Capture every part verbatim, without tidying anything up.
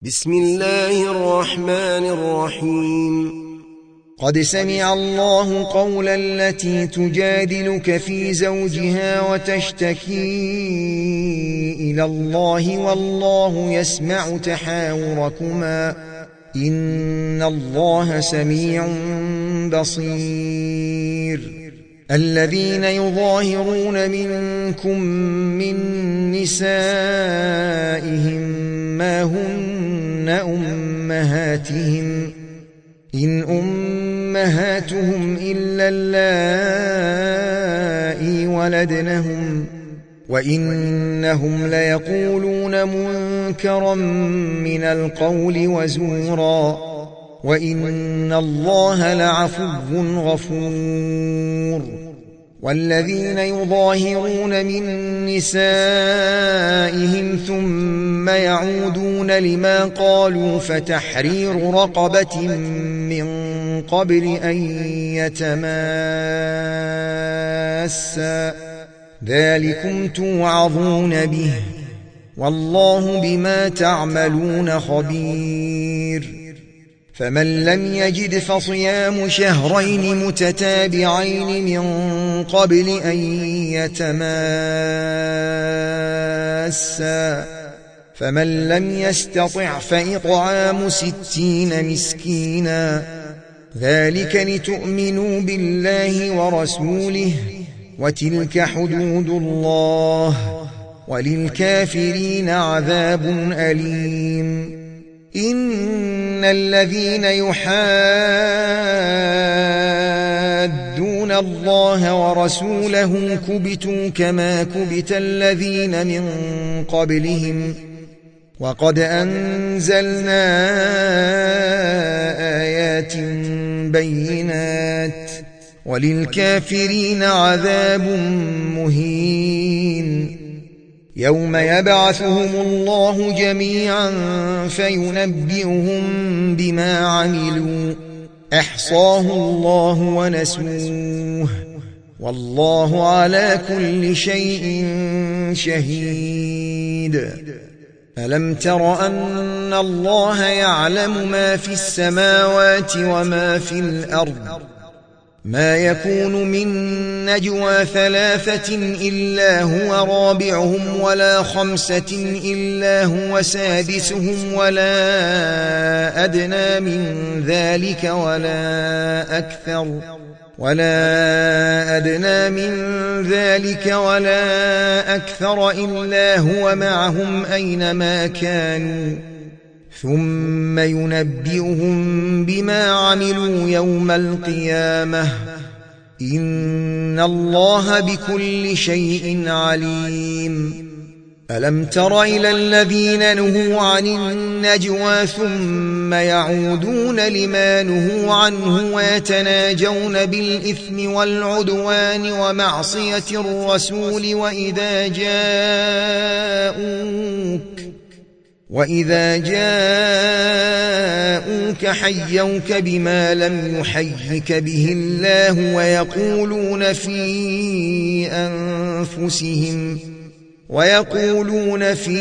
بسم الله الرحمن الرحيم. قد سمع الله قول التي تجادلك في زوجها وتشتكي إلى الله والله يسمع تحاوركما إن الله سميع بصير. الذين يظاهرون منكم من نسائهم ما هن أمهاتهم إن أمهاتهم إلا اللائي ولدنهم وإنهم ليقولون منكرا من القول وزورا وإن الله لعفو غفور. والذين يظاهرون من نسائهم ثم يعودون لما قالوا فتحرير رقبة من قبل أن يتماسا ذلكم توعظون به والله بما تعملون خبير. فمن لم يجد فصيام شهرين متتابعين من قبل أن يتماسا فمن لم يستطع فإطعام ستين مسكينا ذلك لتؤمنوا بالله ورسوله وتلك حدود الله وللكافرين عذاب أليم. إن الذين يحادون الله ورسوله كبتوا كما كبت الذين من قبلهم وقد أنزلنا آيات بينات وللكافرين عذاب مهين. يوم يبعثهم الله جميعا فينبئهم بما عملوا أحصاه الله ونسوه والله على كل شيء شهيد. ألم تر أن الله يعلم ما في السماوات وما في الأرض ما يكون من نجوى ثلاثة إلا هو رابعهم ولا خمسة إلا هو سادسهم ولا أدنى من ذلك ولا أكثر ولا أدنى من ذلك ولا أكثر إلا هو معهم أينما كانوا ثم ينبئهم بما عملوا يوم القيامة إن الله بكل شيء عليم. ألم تر إلى الذين نهوا عن النجوى ثم يعودون لما نهوا عنه ويتناجون بالإثم والعدوان ومعصية الرسول وإذا جاءوك وإذا جاءوك حيوك بما لم يحيك به الله ويقولون في أنفسهم ويقولون في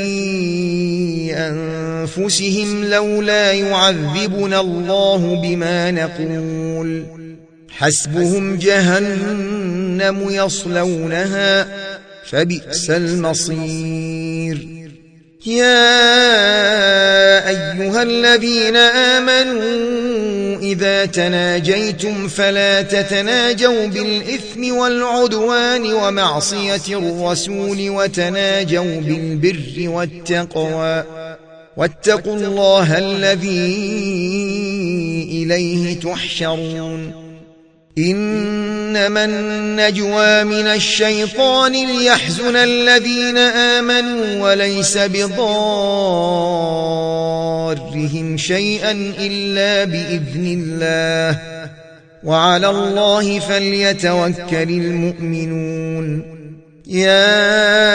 أنفسهم لولا يعذبنا الله بما نقول حسبهم جهنم يصلونها فبئس المصير. يا أيها الذين آمنوا إذا تناجيتم فلا تتناجوا بالإثم والعدوان ومعصية الرسول وتناجوا بالبر والتقوى واتقوا الله الذي إليه تحشرون. إنما النجوى من الشيطان ليحزن الذين آمنوا وليس بضارهم شيئا إلا بإذن الله وعلى الله فليتوكل المؤمنون. يا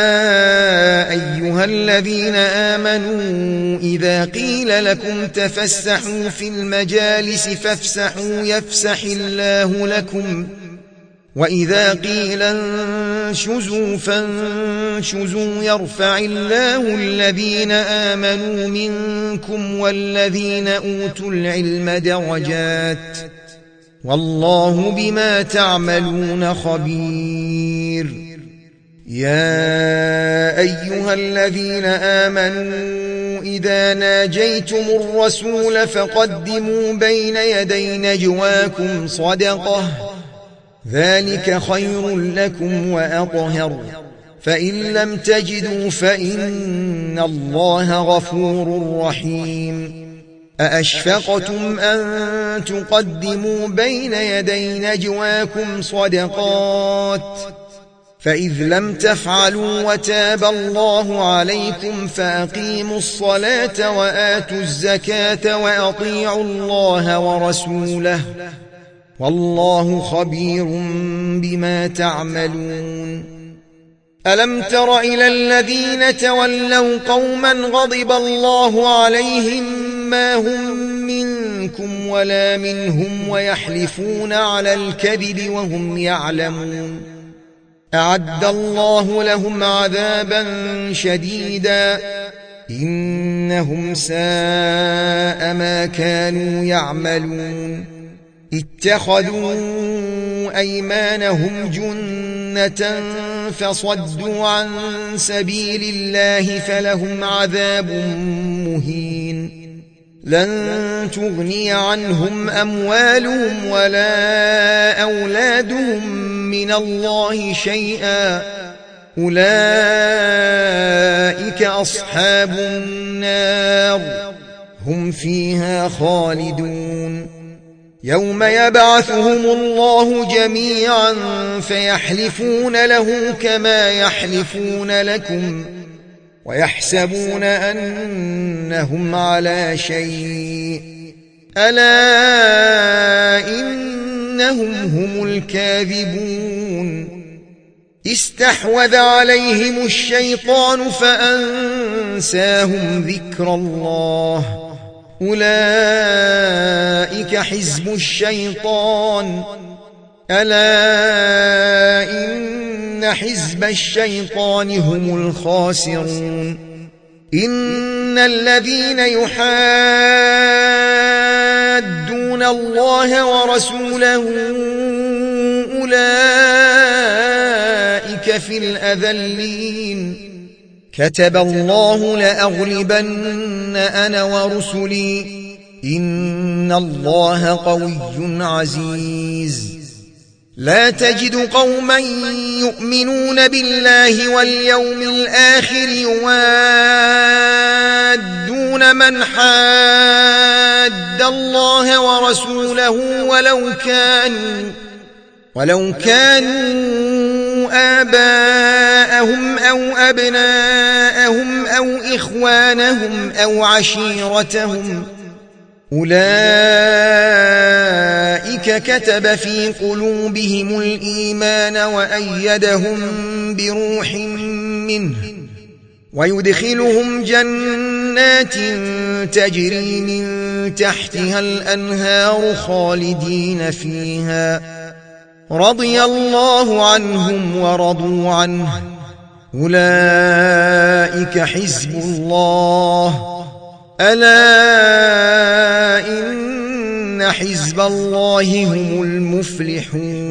أيها الذين آمنوا إذا قيل لكم تفسحوا في المجالس فافسحوا يفسح الله لكم وإذا قيل انشزوا فانشزوا يرفع الله الذين آمنوا منكم والذين أوتوا العلم درجات والله بما تعملون خبير. يا أيها الذين آمنوا إذا ناجيتم الرسول فقدموا بين يدي نجواكم صدقة ذلك خير لكم وأطهر فإن لم تجدوا فإن الله غفور رحيم. أأشفقتم أن تقدموا بين يدي نجواكم صدقات فإذ لم تفعلوا وتاب الله عليكم فأقيموا الصلاة وآتوا الزكاة وأطيعوا الله ورسوله والله خبير بما تعملون. ألم تر إلى الذين تولوا قوما غضب الله عليهم ما هم منكم ولا منهم ويحلفون على الكذب وهم يعلمون أعد الله لهم عذابا شديدا إنهم ساء ما كانوا يعملون. اتخذوا أيمانهم جنة فصدوا عن سبيل الله فلهم عذاب مهين. لن تغني عنهم أموالهم ولا أولادهم من الله شيئا أولئك أصحاب النار هم فيها خالدون. يوم يبعثهم الله جميعا فيحلفون له كما يحلفون لكم ويحسبون أنهم على شيء ألا إنهم هم الكاذبون. استحوذ عليهم الشيطان فأنساهم ذكر الله أولئك حزب الشيطان ألا إن حزب الشيطان هم الخاسرون. إن الذين يحادون الله ورسوله أولئك في الأذلين. كتب الله لأغلبن أنا ورسلي إن الله قوي عزيز. لا تجد قوما يؤمنون بالله واليوم الآخر يوادون من حاد الله ورسوله ولو كانوا ولو كانوا آباءهم أو أبناءهم أو إخوانهم أو عشيرتهم أولئك كتب في قلوبهم الإيمان وأيدهم بروح منه ويدخلهم جنات تجري من تحتها الأنهار خالدين فيها رضي الله عنهم ورضوا عنه أولئك حزب الله ألا إن حزب الله هم المفلحون.